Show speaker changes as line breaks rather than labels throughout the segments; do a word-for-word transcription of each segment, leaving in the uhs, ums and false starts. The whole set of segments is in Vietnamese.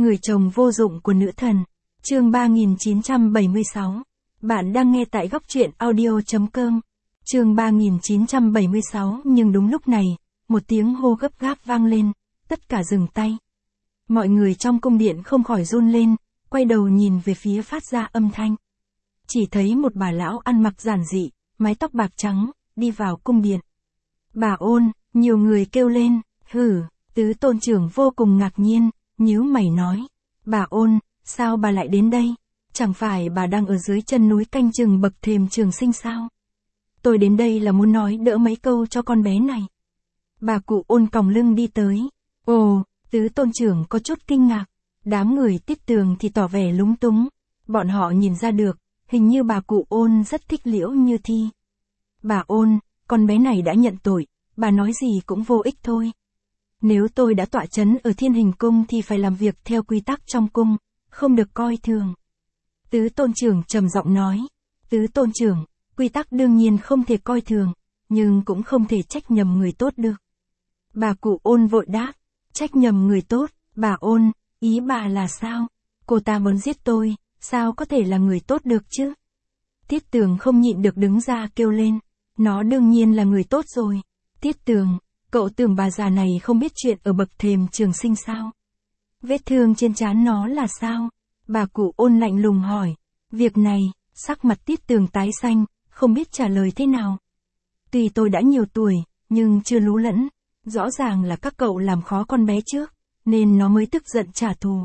Người chồng vô dụng của nữ thần. Chương ba nghìn chín trăm bảy mươi sáu. Bạn đang nghe tại góc truyện audio chấm com. Chương ba nghìn chín trăm bảy mươi sáu. Nhưng đúng lúc này, một tiếng hô gấp gáp vang lên, tất cả dừng tay. Mọi người trong cung điện không khỏi run lên, quay đầu nhìn về phía phát ra âm thanh. Chỉ thấy một bà lão ăn mặc giản dị, mái tóc bạc trắng, đi vào cung điện. Bà Ôn, nhiều người kêu lên, hử, tứ tôn trưởng vô cùng ngạc nhiên, nhíu mày nói. Bà Ôn, sao bà lại đến đây? Chẳng phải bà đang ở dưới chân núi canh chừng bậc thềm Trường Sinh sao? Tôi đến đây là muốn nói đỡ mấy câu cho con bé này. Bà cụ Ôn còng lưng đi tới. Ồ, tứ tôn trưởng có chút kinh ngạc. Đám người Tiết Tường thì tỏ vẻ lúng túng. Bọn họ nhìn ra được, hình như bà cụ Ôn rất thích Liễu Như Thi. Bà Ôn, con bé này đã nhận tội, bà nói gì cũng vô ích thôi. Nếu tôi đã tọa chấn ở Thiên Hình Cung thì phải làm việc theo quy tắc trong cung, không được coi thường. Tứ tôn trưởng trầm giọng nói. Tứ tôn trưởng, quy tắc đương nhiên không thể coi thường, nhưng cũng không thể trách nhầm người tốt được. Bà cụ Ôn vội đáp. Trách nhầm người tốt, bà Ôn, ý bà là sao? Cô ta muốn giết tôi, sao có thể là người tốt được chứ? Tiết Tường không nhịn được đứng ra kêu lên. Nó đương nhiên là người tốt rồi. Tiết Tường, cậu tưởng bà già này không biết chuyện ở bậc thềm Trường Sinh sao? Vết thương trên trán nó là sao? Bà cụ Ôn lạnh lùng hỏi. Việc này, sắc mặt Tiết Tường tái xanh, không biết trả lời thế nào. Tuy tôi đã nhiều tuổi, nhưng chưa lú lẫn. Rõ ràng là các cậu làm khó con bé trước, nên nó mới tức giận trả thù.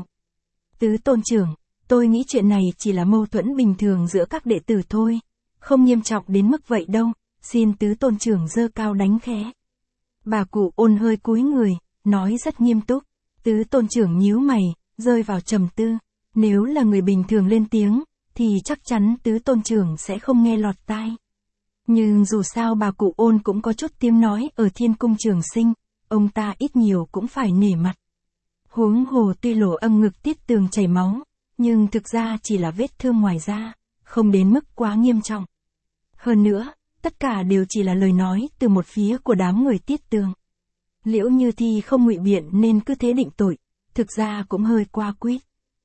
Tứ tôn trưởng, tôi nghĩ chuyện này chỉ là mâu thuẫn bình thường giữa các đệ tử thôi, không nghiêm trọng đến mức vậy đâu, xin tứ tôn trưởng giơ cao đánh khẽ. Bà cụ Ôn hơi cúi người, nói rất nghiêm túc. Tứ tôn trưởng nhíu mày, rơi vào trầm tư. Nếu là người bình thường lên tiếng, thì chắc chắn tứ tôn trưởng sẽ không nghe lọt tai. Nhưng dù sao bà cụ Ôn cũng có chút tiếng nói ở Thiên Cung Trường Sinh, ông ta ít nhiều cũng phải nể mặt. Huống hồ tuy lỗ âm ngực Tiết Tường chảy máu, nhưng thực ra chỉ là vết thương ngoài da, không đến mức quá nghiêm trọng. Hơn nữa, tất cả đều chỉ là lời nói từ một phía của đám người Tiết Tường. Liễu Như Thi không ngụy biện nên cứ thế định tội, thực ra cũng hơi qua quýt.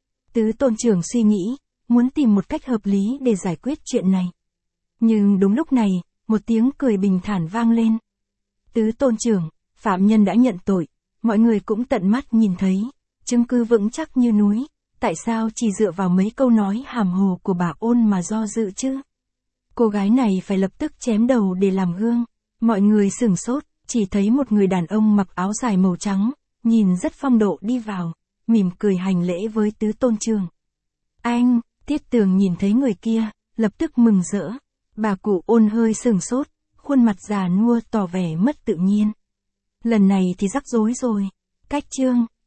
Tứ tôn trưởng suy nghĩ, muốn tìm một cách hợp lý để giải quyết chuyện này. Nhưng đúng lúc này, một tiếng cười bình thản vang lên. Tứ tôn trưởng, phạm nhân đã nhận tội, mọi người cũng tận mắt nhìn thấy, chứng cứ vững chắc như núi, tại sao chỉ dựa vào mấy câu nói hàm hồ của bà Ôn mà do dự chứ? Cô gái này phải lập tức chém đầu để làm gương. Mọi người sửng sốt, chỉ thấy một người đàn ông mặc áo dài màu trắng, nhìn rất phong độ đi vào, mỉm cười hành lễ với tứ tôn trưởng. Anh, Tiết Tường nhìn thấy người kia, lập tức mừng rỡ. Bà cụ Ôn hơi sửng sốt, khuôn mặt già nua tỏ vẻ mất tự nhiên. Lần này thì rắc rối rồi. Cách chương,